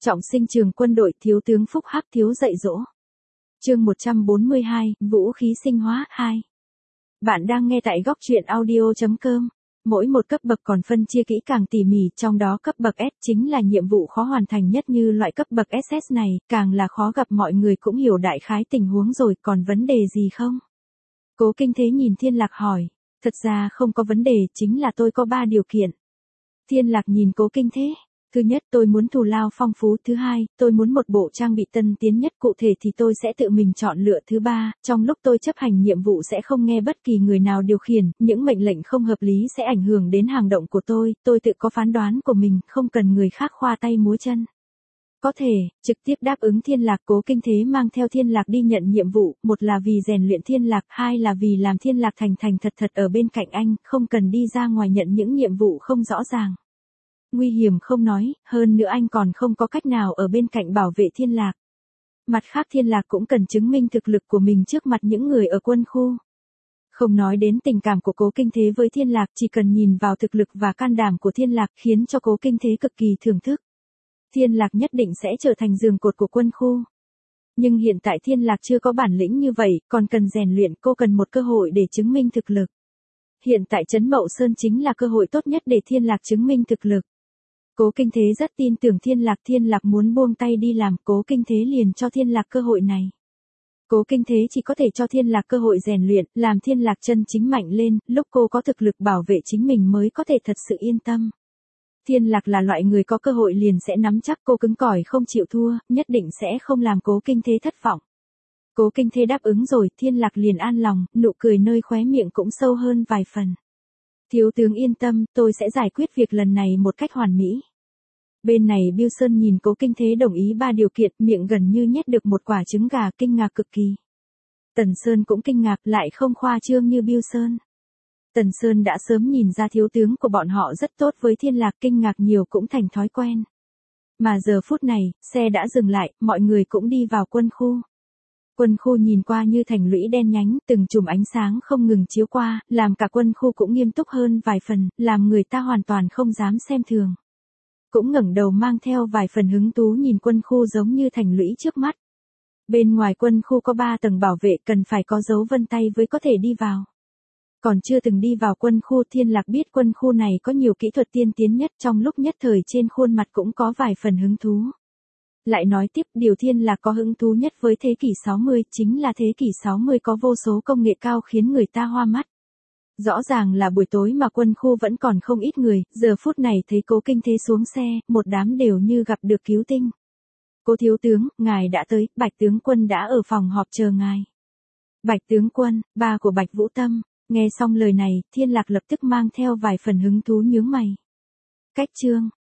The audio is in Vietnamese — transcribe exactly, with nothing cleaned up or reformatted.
Trọng sinh trường quân đội, thiếu tướng Phúc Hắc thiếu dạy dỗ. Chương một trăm bốn mươi hai, vũ khí sinh hóa hai. Bạn đang nghe tại góc truyện audio chấm com. Mỗi một cấp bậc còn phân chia kỹ càng tỉ mỉ, trong đó cấp bậc S chính là nhiệm vụ khó hoàn thành nhất, như loại cấp bậc ét ét này, càng là khó gặp. Mọi người cũng hiểu đại khái tình huống rồi, còn vấn đề gì không? Cố Kinh Thế nhìn Thiên Lạc hỏi. Thật ra không có vấn đề, chính là tôi có ba điều kiện. Thiên Lạc nhìn Cố Kinh Thế. Thứ nhất, tôi muốn thù lao phong phú. Thứ hai, tôi muốn một bộ trang bị tân tiến nhất. Cụ thể thì tôi sẽ tự mình chọn lựa. Thứ ba, trong lúc tôi chấp hành nhiệm vụ sẽ không nghe bất kỳ người nào điều khiển, những mệnh lệnh không hợp lý sẽ ảnh hưởng đến hành động của tôi, tôi tự có phán đoán của mình, không cần người khác khoa tay múa chân. Có thể, trực tiếp đáp ứng Thiên Lạc. Cố Kinh Thế mang theo Thiên Lạc đi nhận nhiệm vụ, một là vì rèn luyện Thiên Lạc, hai là vì làm Thiên Lạc thành thành thật thật ở bên cạnh anh, không cần đi ra ngoài nhận những nhiệm vụ không rõ ràng. Nguy hiểm không nói, hơn nữa anh còn không có cách nào ở bên cạnh bảo vệ Thiên Lạc. Mặt khác Thiên Lạc cũng cần chứng minh thực lực của mình trước mặt những người ở quân khu. Không nói đến tình cảm của Cố Kinh Thế với Thiên Lạc, chỉ cần nhìn vào thực lực và can đảm của Thiên Lạc khiến cho Cố Kinh Thế cực kỳ thưởng thức. Thiên Lạc nhất định sẽ trở thành giường cột của quân khu. Nhưng hiện tại Thiên Lạc chưa có bản lĩnh như vậy, còn cần rèn luyện, cô cần một cơ hội để chứng minh thực lực. Hiện tại Trấn Mậu Sơn chính là cơ hội tốt nhất để Thiên Lạc chứng minh thực lực. Cố Kinh Thế rất tin tưởng Thiên Lạc, Thiên Lạc muốn buông tay đi làm, Cố Kinh Thế liền cho Thiên Lạc cơ hội này. Cố Kinh Thế chỉ có thể cho Thiên Lạc cơ hội rèn luyện, làm Thiên Lạc chân chính mạnh lên, lúc cô có thực lực bảo vệ chính mình mới có thể thật sự yên tâm. Thiên Lạc là loại người có cơ hội liền sẽ nắm chắc, cô cứng cỏi không chịu thua, nhất định sẽ không làm Cố Kinh Thế thất vọng. Cố Kinh Thế đáp ứng rồi, Thiên Lạc liền an lòng, nụ cười nơi khóe miệng cũng sâu hơn vài phần. Thiếu tướng yên tâm, tôi sẽ giải quyết việc lần này một cách hoàn mỹ. Bên này Bưu Sơn nhìn Cố Kinh Thế đồng ý ba điều kiện, miệng gần như nhét được một quả trứng gà, kinh ngạc cực kỳ. Tần Sơn cũng kinh ngạc, lại không khoa trương như Bưu Sơn. Tần Sơn đã sớm nhìn ra thiếu tướng của bọn họ rất tốt với Thiên Lạc, kinh ngạc nhiều cũng thành thói quen. Mà giờ phút này, xe đã dừng lại, mọi người cũng đi vào quân khu. Quân khu nhìn qua như thành lũy đen nhánh, từng chùm ánh sáng không ngừng chiếu qua, làm cả quân khu cũng nghiêm túc hơn vài phần, làm người ta hoàn toàn không dám xem thường. Cũng ngẩng đầu mang theo vài phần hứng thú nhìn quân khu giống như thành lũy trước mắt. Bên ngoài quân khu có ba tầng bảo vệ, cần phải có dấu vân tay mới có thể đi vào. Còn chưa từng đi vào quân khu, Thiên Lạc biết quân khu này có nhiều kỹ thuật tiên tiến nhất, trong lúc nhất thời trên khuôn mặt cũng có vài phần hứng thú. Lại nói tiếp, điều Thiên Lạc có hứng thú nhất với thế kỷ sáu mươi, chính là thế kỷ sáu mươi có vô số công nghệ cao khiến người ta hoa mắt. Rõ ràng là buổi tối mà quân khu vẫn còn không ít người, giờ phút này thấy Cố Kinh Thế xuống xe, một đám đều như gặp được cứu tinh. Cố thiếu tướng, ngài đã tới, Bạch tướng quân đã ở phòng họp chờ ngài. Bạch tướng quân, ba của Bạch Vũ Tâm, nghe xong lời này, Thiên Lạc lập tức mang theo vài phần hứng thú nhướng mày. Cách chương,